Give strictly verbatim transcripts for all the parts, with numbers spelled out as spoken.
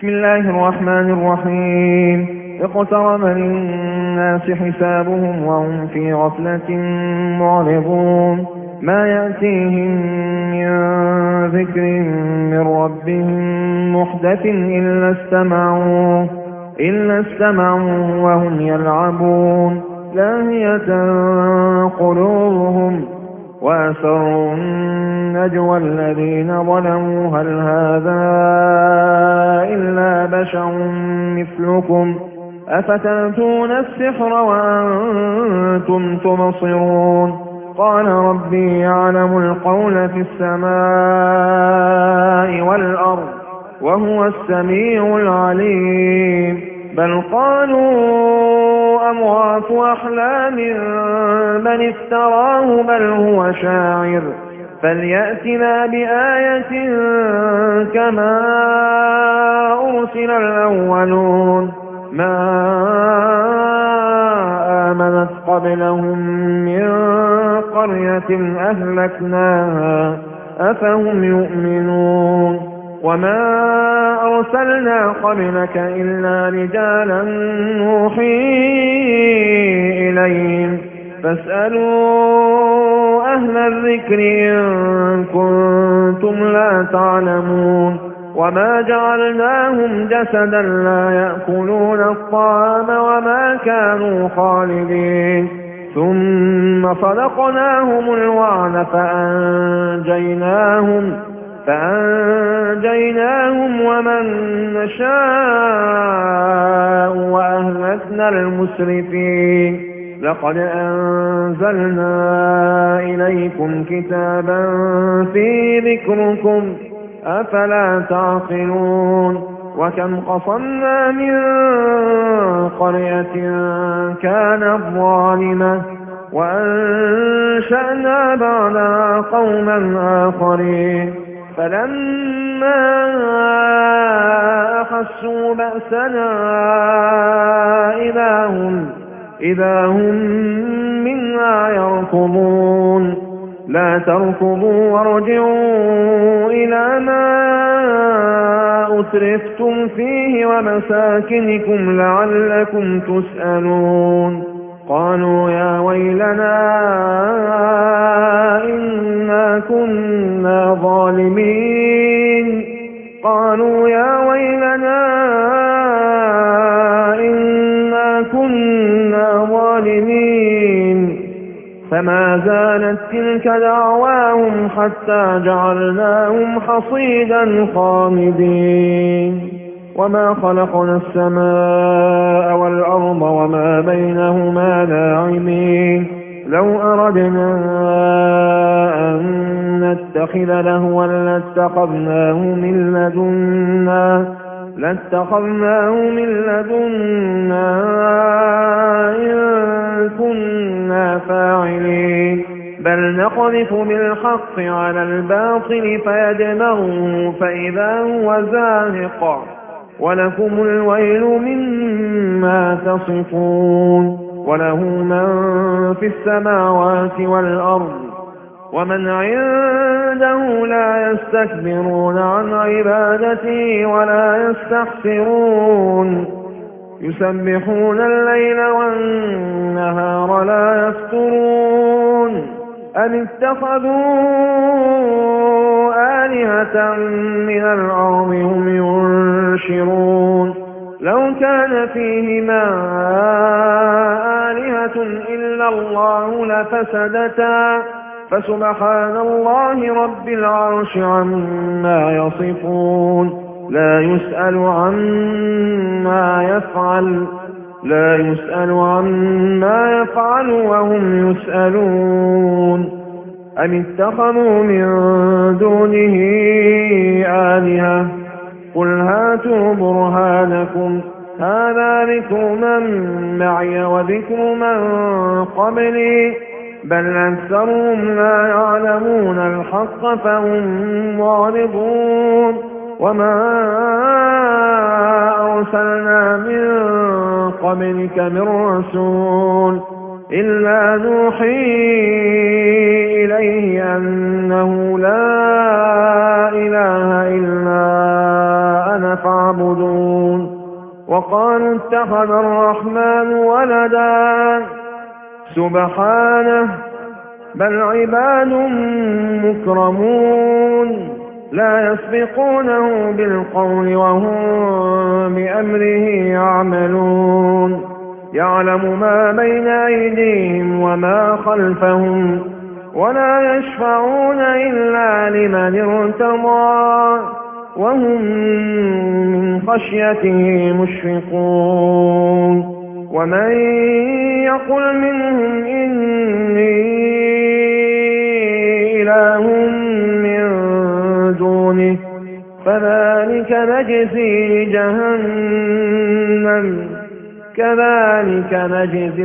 بسم الله الرحمن الرحيم. اقترب للناس حسابهم وهم في غفلة معرضون ما يأتيهم من ذكر من ربهم محدث إلا استمعوه إلا استمعوه وهم يلعبون لاهية قلوبهم وأسروا النجوى الذين ظلموا هل هذا إلا بشر مثلكم أفتأتون السحر وأنتم تبصرون قال ربي يعلم القول في السماء والأرض وهو السميع العليم بل قالوا أضغاث أحلام بل افتراه بل هو شاعر فليأتنا بآية كما أرسل الأولون ما آمنت قبلهم من قرية أهلكناها أفهم يؤمنون وما أرسلنا قبلك إلا رجالا نوحي إليهم فاسألوا أهل الذكر إن كنتم لا تعلمون وما جعلناهم جسدا لا يأكلون الطعام وما كانوا خالدين ثم صدقناهم الوعد فأنجيناهم فأنجيناهم ومن نشاء وأهلكنا المسرفين لقد أنزلنا إليكم كتابا فيه ذكركم أفلا تعقلون وكم قصمنا من قرية كانت ظالمة وأنشأنا بعدها قوما آخرين فلما أحسوا بأسنا إذا هم, إذا هم منا يركضون لا تركضوا وارجعوا إلى ما أترفتم فيه ومساكنكم لعلكم تسألون قالوا يا ويلنا إنا كنا ظالمين قالوا يا ويلنا إنا كنا ظالمين فما زالت تلك دعواهم حتى جعلناهم حصيدا خامدين وما خلقنا السماء والأرض وما بينهما لاعبين لو أردنا أن نتخذ لهوا لاتخذناه من لدنا لاتخذناه من لدنا إن كنا فاعلين بل نقذف بالحق على الباطل فيدمغه فإذا هو زاهق ولكم الويل مما تصفون وله من في السماوات والأرض ومن عنده لا يستكبرون عن عبادته ولا يستحسرون يسبحون الليل والنهار لا يفترون أم اتخذوا آلهة من الأرض هم ينشرون لو كان فيهما آلهة إلا الله لفسدتا فسبحان الله رب العرش عما يصفون لا يسأل عما يفعل لا يسأل عما يفعل وهم يسألون أم اتخذوا من دونه آلهة قل هاتوا برهانكم هذا ذكر من معي وذكر من قبلي بل أكثرهم لا يعلمون الحق فهم معرضون وما أرسلنا من قبلك من رسول إلا نوحي إليه أنه لا إله إلا أنا فاعبدون وقالوا اتخذ الرحمن ولدا سبحانه بل عباد مكرمون لا يسبقونه بالقول وهم بأمره يعملون يعلم ما بين أيديهم وما خلفهم ولا يشفعون إلا لمن ارتضى وهم من خشيته مشفقون ومن يقل منهم إني إله من دونه فذلك نجزي جهنم كذلك نجزي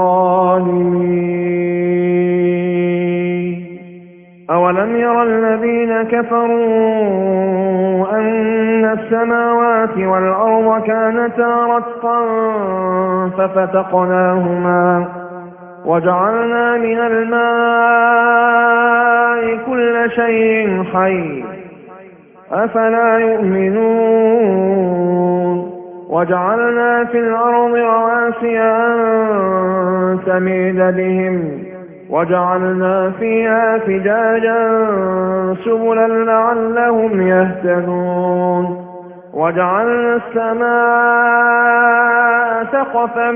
الظالمين أولم ير الذين كفروا أن السماوات والأرض كانتا رتقا ففتقناهما وجعلنا من الماء كل شيء حي أفلا يؤمنون وجعلنا في الأرض رواسي أن تميد بهم وجعلنا فيها فجاجا سبلا لعلهم يهتدون وجعلنا السماء سقفا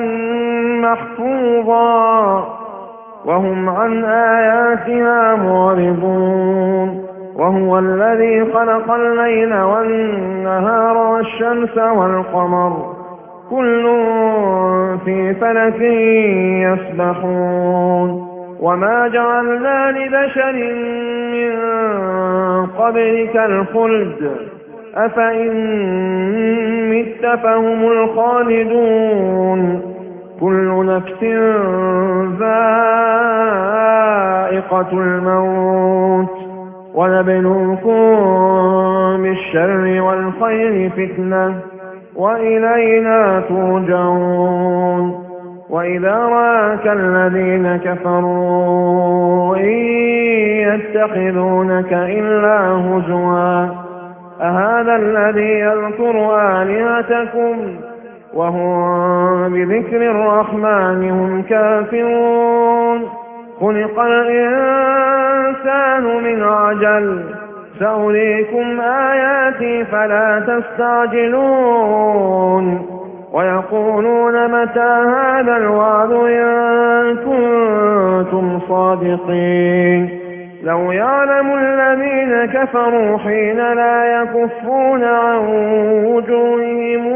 محفوظا وهم عن آياتها معرضون وهو الذي خلق الليل والنهار والشمس والقمر كل في فلك يسبحون وما جعلنا لبشر من قبلك الخلد أفإن مت فهم الخالدون كل نفس ذائقة الموت ونبلوكم بالشر والخير فتنة وإلينا ترجعون وإذا رآك الذين كفروا إن يتخذونك إلا هزوا أهذا الذي يذكر آلهتكم وهم بذكر الرحمن هم كافرون خلق الإنسان من عجل سأريكم آياتي فلا تستعجلون ويقولون متى هذا الوعد إن كنتم صادقين لو يعلم الذين كفروا حين لا يكفون عن وجوههم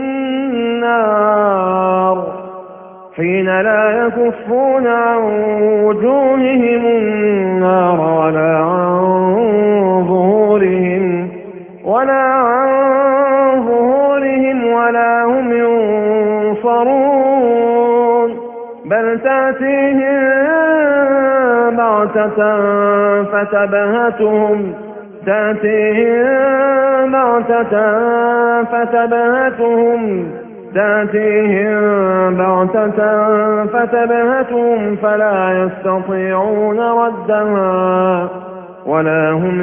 النار حين لا يكفون عن وجوههم النار ولا عن ظهورهم ولا عن ظهورهم ولا هم ينصرون بل تأتيهم بغتة فتبهتهم تأتيهم بغتة فتبهتهم تأتيهم بغتة فتبهتهم فلا يستطيعون ردها ولا هم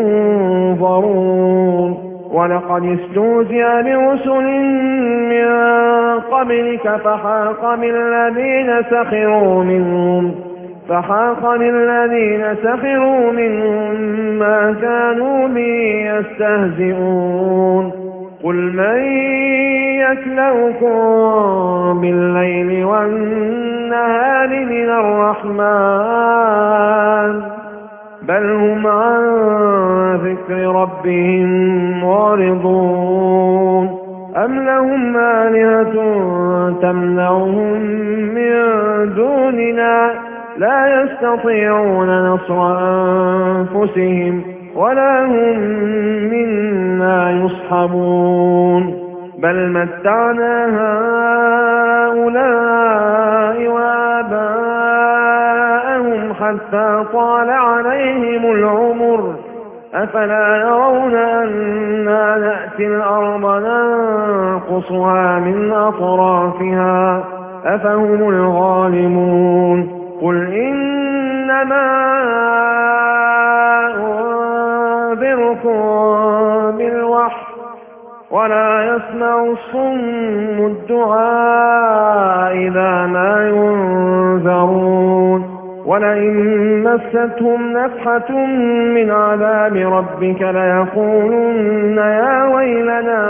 ينظرون ولقد استهزئ برسل من قبلك فحاق بالذين سخروا منهم فحاق بالذين سخروا منهم ما كانوا به يستهزئون قل من يكلؤكم بالليل والنهار من الرحمن بل هم عن ذكر ربهم معرضون أم لهم آلهة تمنعهم من دوننا لا يستطيعون نصر أنفسهم ولا هم منا يصحبون بل متعنا هؤلاء وآباءهم حتى طال عليهم العمر أفلا يرون أنا نأتي الأرض ننقصها من أطرافها أفهم الغالبون قل إنما أنذركم بالوحي ولا يسمع الصم الدعاء إذا ما ينذرون ولئن مستهم نفحة من عذاب ربك ليقولن يا ويلنا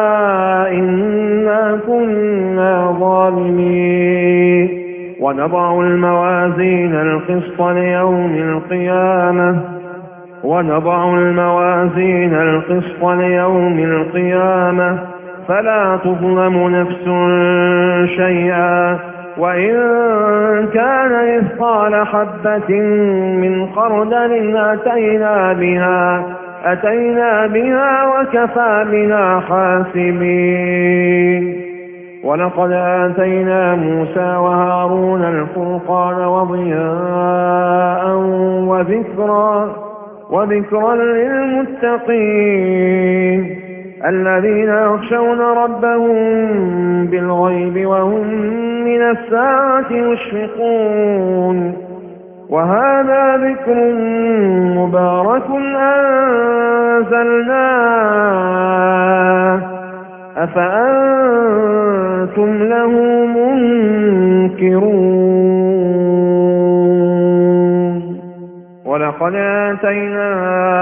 إنا كنا ظالمين ونضع الموازين القسط ليوم القيامة ونضع الموازين القسط ليوم القيامة فلا تظلم نفس شيئا وإن كان مثقال حبة من خردل أتينا بها أتينا بها وكفى بنا حاسبين ولقد آتينا موسى وهارون الفرقان وضياء وذكرا وذكرا للمتقين الذين يخشون ربهم بالغيب وهم من الساعة مشفقون وهذا ذكر مبارك أنزلناه أفأنتم له منكرون ولقد آتينا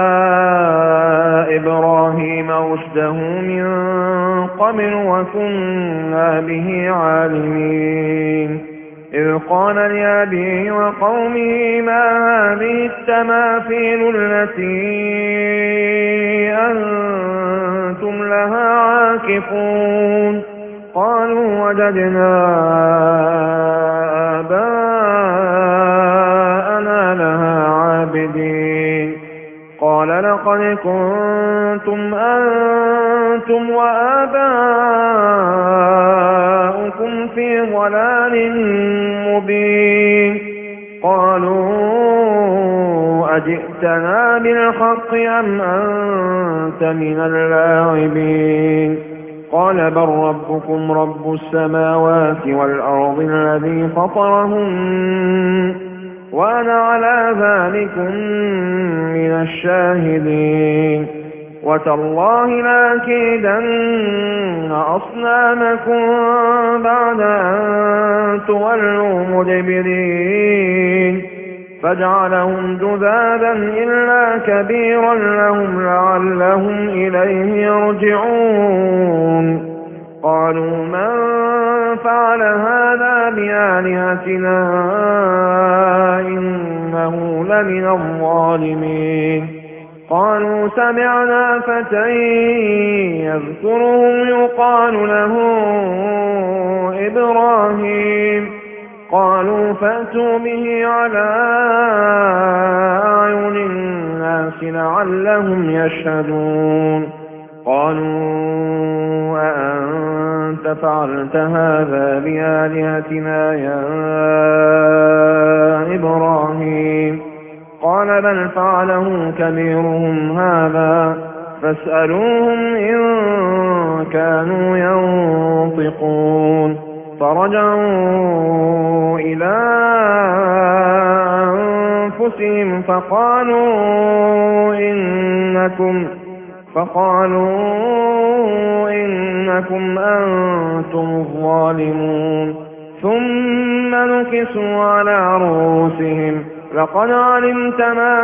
إبراهيم رشده من قبل وكنا به عالمين إذ قال لأبيه وقومه ما هذه التماثيل التي أنتم لها عاكفون قالوا وجدنا آباءنا لها عابدين قال لقد كنتم أنتم وآباؤكم في ضلال مبين قالوا أجئتنا بالحق أم أنت من اللاعبين قال بل ربكم رب السماوات والأرض الذي فطرهن وأنا على ذلكم من الشاهدين وتالله لأكيدن أصنامكم بعد أن تولوا مدبرين فجعلهم جذاذا إلا كبيرا لهم لعلهم إليه يرجعون قالوا من فعل هذا بآلهتنا إنه لمن الظالمين قالوا سمعنا فتى يذكرهم يقال له إبراهيم قالوا فأتوا به على أعين الناس لعلهم يشهدون قالوا أأنت فعلت هذا بآلهتنا يا إبراهيم قال بل فعله كبيرهم هذا فاسألوهم إن كانوا ينطقون فرجعوا إلى أنفسهم فقالوا إنكم فقالوا إنكم أنتم الظالمون ثم نكسوا على رؤوسهم لقد علمت ما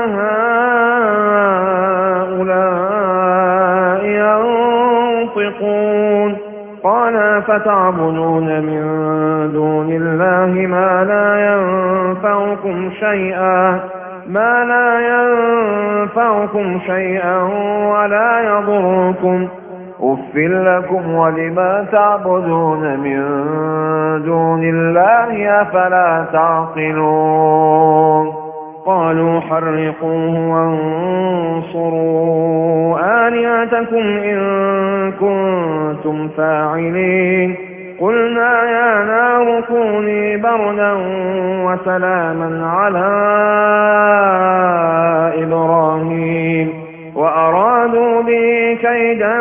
هؤلاء ينطقون قال فتعبدون من دون الله ما لا ينفعكم شيئا ما لا ينفعكم شيئا ولا يضركم أف لكم ولما تعبدون من دون الله أفلا تعقلون قالوا حرقوه وانصروا آلهتكم إن كنتم فاعلين قلنا يا نار كوني بردا وسلاما على إبراهيم وأرادوا به كيدا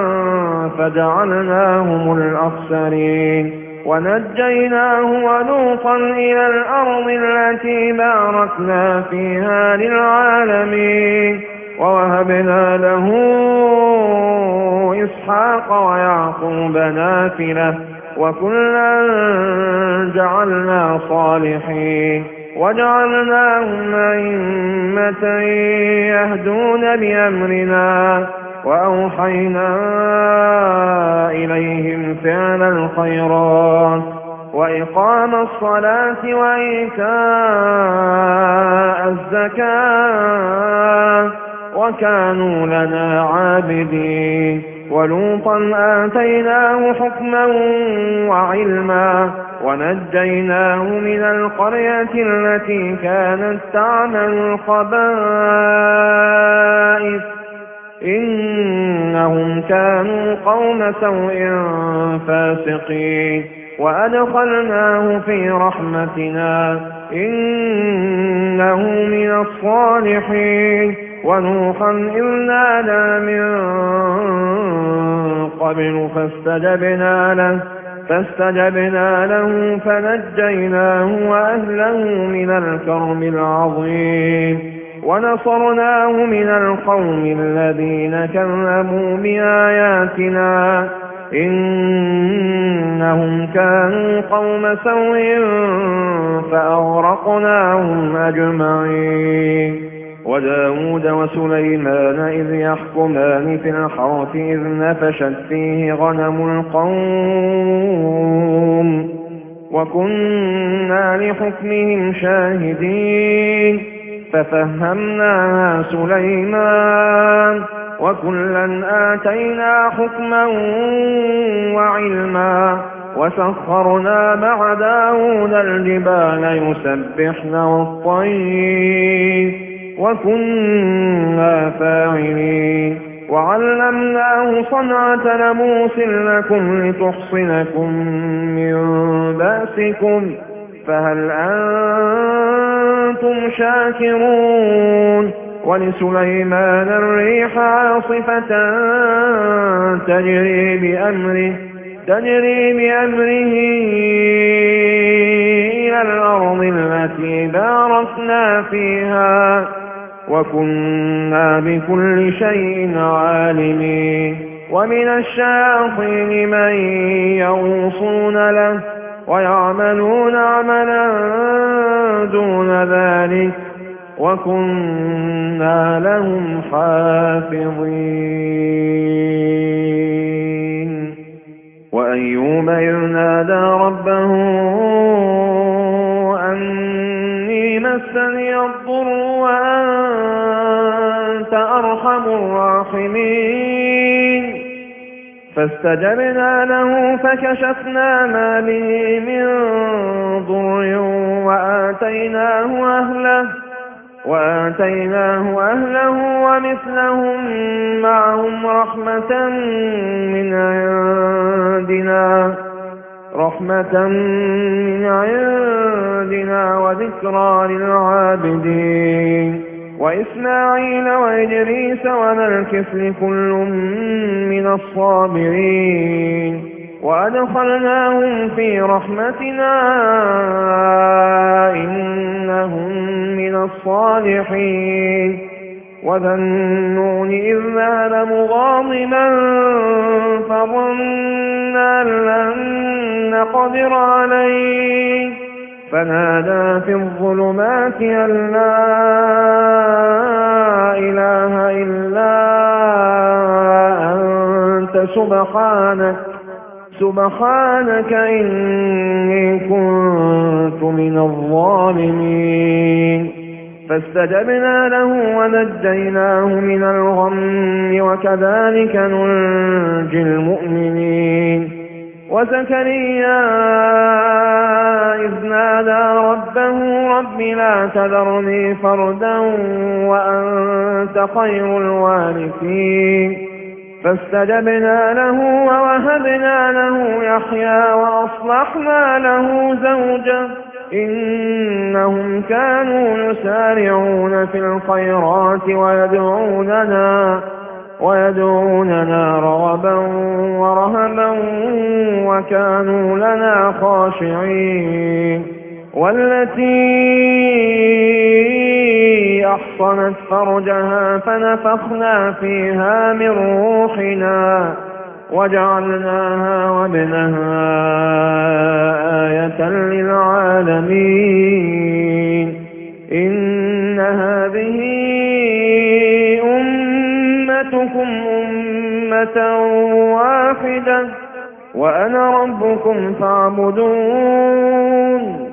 فجعلناهم الأخسرين ونجيناه ولوطا إلى الأرض التي باركنا فيها للعالمين ووهبنا له إسحاق ويعقوب نافلة وكلا جعلنا صالحين وجعلناهم أئمة يهدون بأمرنا وأوحينا إليهم فعل الخيرات وإقام الصلاة وإيتاء الزكاة وكانوا لنا عابدين ولوطا آتيناه حكما وعلما ونجيناه من القرية التي كانت تعمل الخبائث إنهم كانوا قوم سوء فاسقين وأدخلناه في رحمتنا إنه من الصالحين ونوحا إذ نادى من قبل فاستجبنا له فاستجبنا له فنجيناه وأهله من الكرب العظيم ونصرناه من القوم الذين كذبوا بآياتنا إنهم كانوا قوم سوء فأغرقناهم أجمعين وداود وسليمان إذ يحكمان في الحرث إذ نفشت فيه غنم القوم وكنا لحكمهم شاهدين ففهمناها سليمان وكلا آتينا حكما وعلما وسخرنا مع داود الجبال يسبحن والطير وكنا فاعلين وعلمناه صنعة لبوس لكم لتحصنكم من بأسكم فهل أنتم شاكرون ولسليمان الريح عاصفة تجري بأمره تجري بأمره إلى الأرض التي باركنا فيها وكنا بكل شيء عالمين ومن الشياطين من يغوصون له ويعملون عملا دون ذلك وكنا لهم حافظين وأيوب إذ نادى ربه أني مسني الضر وأنت أرحم الراحمين فاستجبنا له فكشفنا ما به من ضر وآتيناه أهله وآتيناه أهله ومثلهم معهم رحمة من عندنا رحمة من عندنا وذكرى للعابدين وإسماعيل وإدريس وذا الكفل كل من الصابرين وأدخلناهم في رحمتنا إنهم من الصالحين وذا النون إذ ذهب مغاضبا فظن أن لن نقدر عليه فنادى في الظلمات أن لا إله إلا أنت سبحانك سبحانك إني كنت من الظالمين فاستجبنا له ونجيناه من الغم وكذلك ننجي المؤمنين وزكريا إذ نادى ربه رب لا تذرني فردا وأنت خير الوارثين فاستجبنا له ووهبنا له يحيى وأصلحنا له زوجه إنهم كانوا يسارعون في الخيرات ويدعوننا ويدعوننا رغبا ورهبا وكانوا لنا خاشعين والتي أحصنت فرجها فنفخنا فيها من روحنا وجعلناها وابنها آية للعالمين إن هذه أمتكم أمة واحدة وأنا ربكم فاعبدون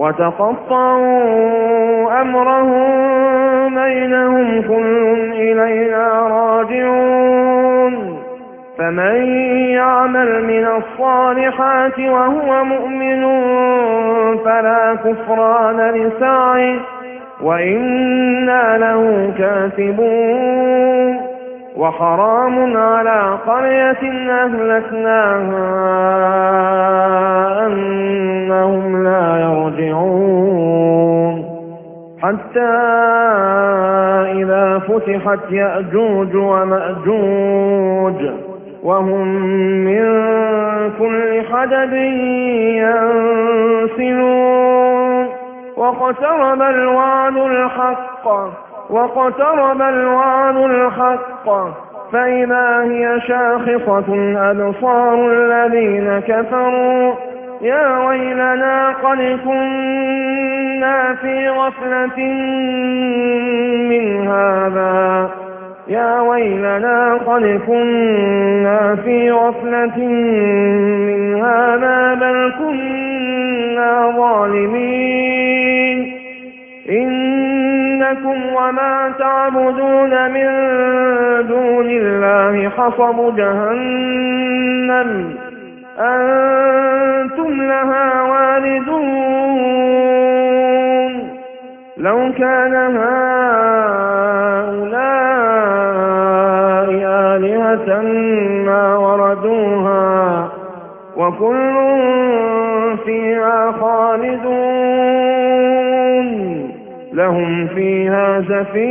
وتقطعوا أمرهم بينهم كل إلينا راجعون فمن يعمل من الصالحات وهو مؤمن فلا كفران لسعيه وإنا له كاتبون وحرام على قرية أهلكناها أنهم لا يرجعون حتى إذا فتحت يأجوج ومأجوج وهم من كل حدب ينسلون واقترب الوعد الحق واقترب الوعد الحق فإذا هي شاخصة أبصار الذين كفروا يا ويلنا قد كنا في غفلة من هذا يا ويلنا قد كنا في غفلة من هذا بل كنا ظالمين إنكم وما تعبدون من دون الله حصب جهنم أنتم لها واردون لو كان هؤلاء آلهة ما وردوها وكل فيها خالدون لهم فيها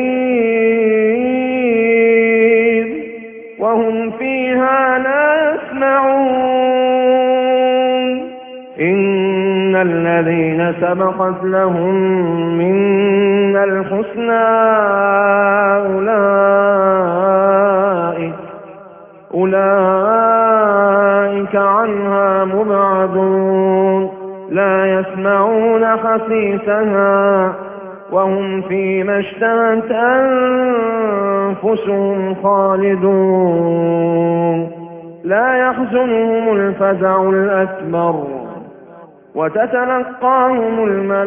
زفير وهم فيها لا يسمعون إن الذين سبقت لهم منا الحسنى أولئك أولئك عنها مبعدون لا يسمعون حسيسها وهم فيما اشتهت أنفسهم خالدون لا يحزنهم الفزع الأكبر وتتلقاهم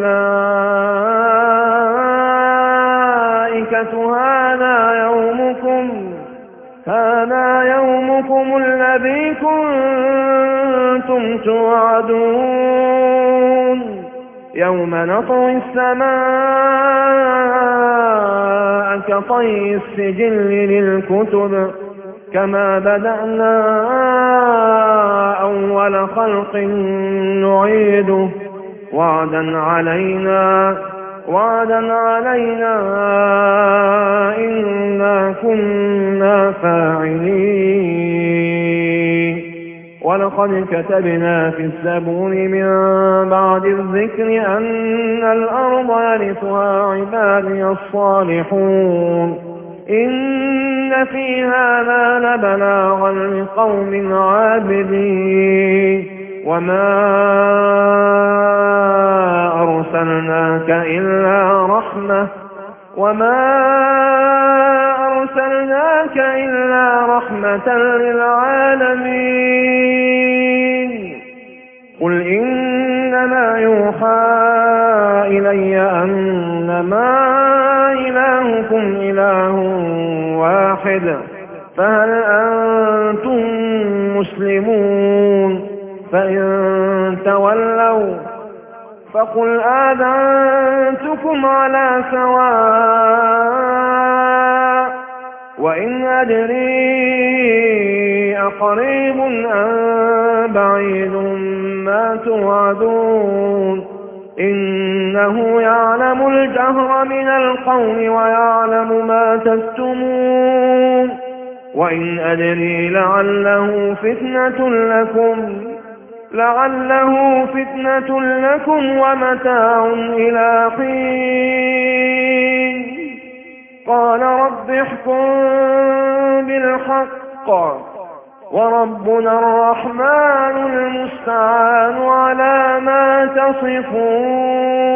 الملائكة هذا يومكم هذا يومكم الذي كنتم توعدون يوم نطوي السماء كطي السجل للكتب كما بدأنا أول خلق نعيده وعدا علينا وعدا علينا إنا كنا فاعلين ولقد كتبنا في الزبور من بعد الذكر أن الأرض يرثها عبادي الصالحون إن في هذا لبلاغا لقوم عابدين وما أرسلناك إلا رحمة وما أرسلناك إلا رحمة للعالمين قل إنما يوحى إلي أنما إلهكم إله واحد فهل أنتم مسلمون فإن تولوا فقل آذنتكم على سواء وإن أدري أقريب أم بعيد ما توعدون إنه يعلم الجهر من القول ويعلم ما تكتمون وإن أدري لعله فتنة لكم لعله فتنة لكم ومتاع إلى حين قال رب احكم بالحق وربنا الرحمن المستعان على ما تصفون.